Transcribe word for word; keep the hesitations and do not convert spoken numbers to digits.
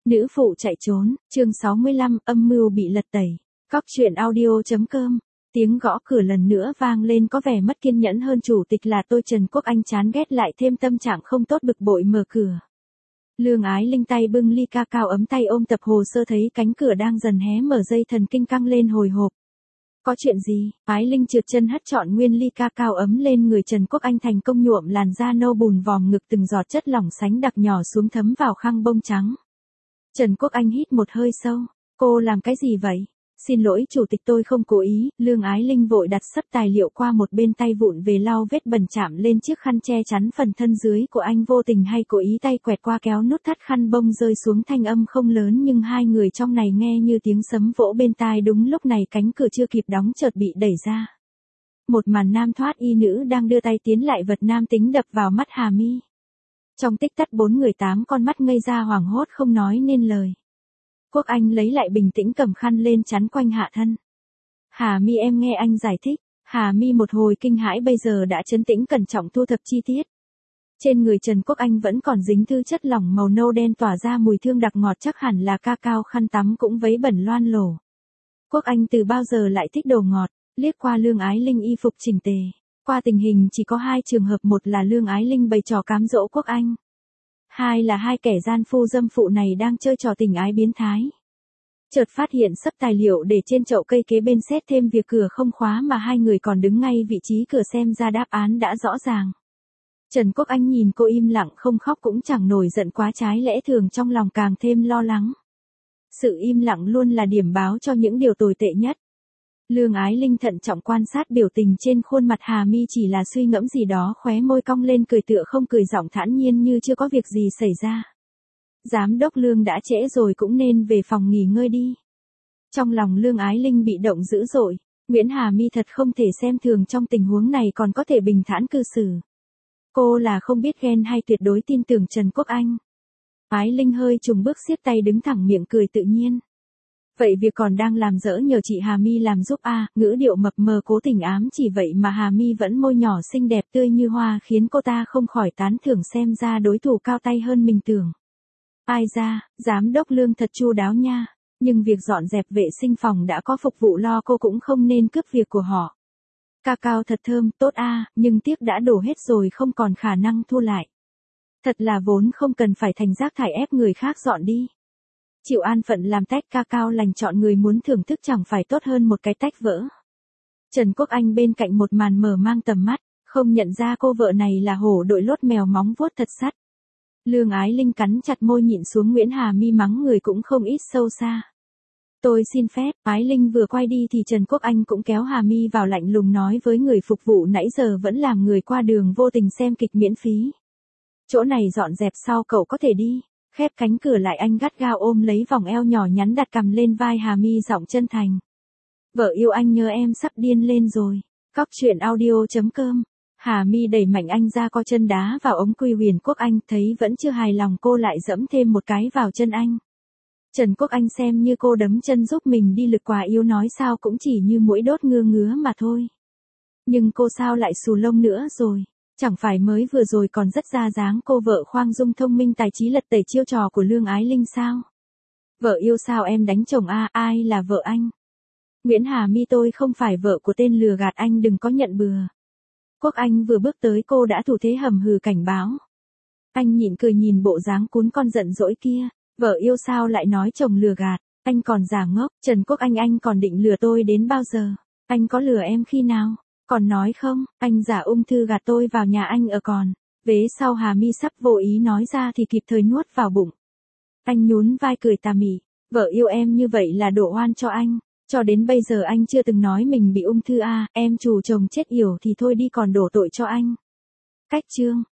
Nữ phụ chạy trốn, chương sáu mươi lăm, âm mưu bị lật tẩy. Cóc truyện audio chấm com. Tiếng gõ cửa lần nữa vang lên có vẻ mất kiên nhẫn hơn chủ tịch là tôi Trần Quốc Anh chán ghét lại thêm tâm trạng không tốt bực bội mở cửa. Lương Ái Linh tay bưng ly ca cao ấm tay ôm tập hồ sơ thấy cánh cửa đang dần hé mở dây thần kinh căng lên hồi hộp. Có chuyện gì? Ái Linh trượt chân hất trọn nguyên ly ca cao ấm lên người Trần Quốc Anh thành công nhuộm làn da nâu bùn vòm ngực từng giọt chất lỏng sánh đặc nhỏ xuống thấm vào khăn bông trắng. Trần Quốc Anh hít một hơi sâu. Cô làm cái gì vậy? Xin lỗi chủ tịch tôi không cố ý. Lương Ái Linh vội đặt sấp tài liệu qua một bên tay vụn về lau vết bẩn chạm lên chiếc khăn che chắn phần thân dưới của anh vô tình hay cố ý tay quẹt qua kéo nút thắt khăn bông rơi xuống thanh âm không lớn nhưng hai người trong này nghe như tiếng sấm vỗ bên tai đúng lúc này cánh cửa chưa kịp đóng chợt bị đẩy ra. Một màn nam thoát y nữ đang đưa tay tiến lại vật nam tính đập vào mắt Hà Mi. Trong tích tắc bốn người tám con mắt ngây ra hoảng hốt không nói nên lời. Quốc Anh lấy lại bình tĩnh cầm khăn lên chắn quanh hạ thân. Hà Mi em nghe anh giải thích. Hà Mi một hồi kinh hãi bây giờ đã trấn tĩnh cẩn trọng thu thập chi tiết. Trên người Trần Quốc Anh vẫn còn dính thứ chất lỏng màu nâu đen tỏa ra mùi thương đặc ngọt chắc hẳn là ca cao khăn tắm cũng vấy bẩn loan lổ. Quốc Anh từ bao giờ lại thích đồ ngọt, liếc qua Lương Ái Linh y phục chỉnh tề. Qua tình hình chỉ có hai trường hợp, một là Lương Ái Linh bày trò cám dỗ Quốc Anh. Hai là hai kẻ gian phu dâm phụ này đang chơi trò tình ái biến thái. Chợt phát hiện sấp tài liệu để trên chậu cây kế bên xét thêm việc cửa không khóa mà hai người còn đứng ngay vị trí cửa xem ra đáp án đã rõ ràng. Trần Quốc Anh nhìn cô im lặng không khóc cũng chẳng nổi giận quá trái lẽ thường trong lòng càng thêm lo lắng. Sự im lặng luôn là điểm báo cho những điều tồi tệ nhất. Lương Ái Linh thận trọng quan sát biểu tình trên khuôn mặt Hà Mi chỉ là suy ngẫm gì đó khóe môi cong lên cười tựa không cười giọng thản nhiên như chưa có việc gì xảy ra. Giám đốc Lương đã trễ rồi cũng nên về phòng nghỉ ngơi đi. Trong lòng Lương Ái Linh bị động dữ dội, Nguyễn Hà Mi thật không thể xem thường trong tình huống này còn có thể bình thản cư xử. Cô là không biết ghen hay tuyệt đối tin tưởng Trần Quốc Anh. Ái Linh hơi trùng bước siết tay đứng thẳng miệng cười tự nhiên. Vậy việc còn đang làm dỡ nhờ chị Hà Mi làm giúp a, à, ngữ điệu mập mờ cố tình ám chỉ vậy mà Hà Mi vẫn môi nhỏ xinh đẹp tươi như hoa khiến cô ta không khỏi tán thưởng xem ra đối thủ cao tay hơn mình tưởng. Ai ra, giám đốc Lương thật chu đáo nha, nhưng việc dọn dẹp vệ sinh phòng đã có phục vụ lo cô cũng không nên cướp việc của họ. Ca cao thật thơm, tốt a, à, nhưng tiếc đã đổ hết rồi không còn khả năng thu lại. Thật là vốn không cần phải thành rác thải ép người khác dọn đi. Chịu an phận làm tách ca cao lành chọn người muốn thưởng thức chẳng phải tốt hơn một cái tách vỡ. Trần Quốc Anh bên cạnh một màn mở mang tầm mắt, không nhận ra cô vợ này là hổ đội lốt mèo móng vuốt thật sắt. Lương Ái Linh cắn chặt môi nhịn xuống Nguyễn Hà Mi mắng người cũng không ít sâu xa. Tôi xin phép, Ái Linh vừa quay đi thì Trần Quốc Anh cũng kéo Hà Mi vào lạnh lùng nói với người phục vụ nãy giờ vẫn làm người qua đường vô tình xem kịch miễn phí. Chỗ này dọn dẹp sau cậu có thể đi. Khép cánh cửa lại anh gắt gao ôm lấy vòng eo nhỏ nhắn đặt cằm lên vai Hà Mi giọng chân thành. Vợ yêu anh nhớ em sắp điên lên rồi. Cóc truyện audio chấm com. Hà Mi đẩy mạnh anh ra co chân đá vào ống quy Huyền Quốc Anh thấy vẫn chưa hài lòng cô lại dẫm thêm một cái vào chân anh. Trần Quốc Anh xem như cô đấm chân giúp mình đi lực quà yêu nói sao cũng chỉ như mũi đốt ngứa ngứa mà thôi. Nhưng cô sao lại xù lông nữa rồi. Chẳng phải mới vừa rồi còn rất ra dáng cô vợ khoang dung thông minh tài trí lật tẩy chiêu trò của Lương Ái Linh sao? Vợ yêu sao em đánh chồng a, à, ai là vợ anh? Nguyễn Hà Mi tôi không phải vợ của tên lừa gạt anh đừng có nhận bừa. Quốc Anh vừa bước tới cô đã thủ thế hầm hừ cảnh báo. Anh nhịn cười nhìn bộ dáng cún con giận dỗi kia, vợ yêu sao lại nói chồng lừa gạt, anh còn giả ngốc, Trần Quốc Anh anh còn định lừa tôi đến bao giờ? Anh có lừa em khi nào? Còn nói không, anh giả ung thư gạt tôi vào nhà anh ở còn. Vế sau Hà Mi sắp vô ý nói ra thì kịp thời nuốt vào bụng. Anh nhún vai cười tà mị, vợ yêu em như vậy là đổ oan cho anh. Cho đến bây giờ anh chưa từng nói mình bị ung thư a, à, em chủ chồng chết yểu thì thôi đi còn đổ tội cho anh. Cách chương.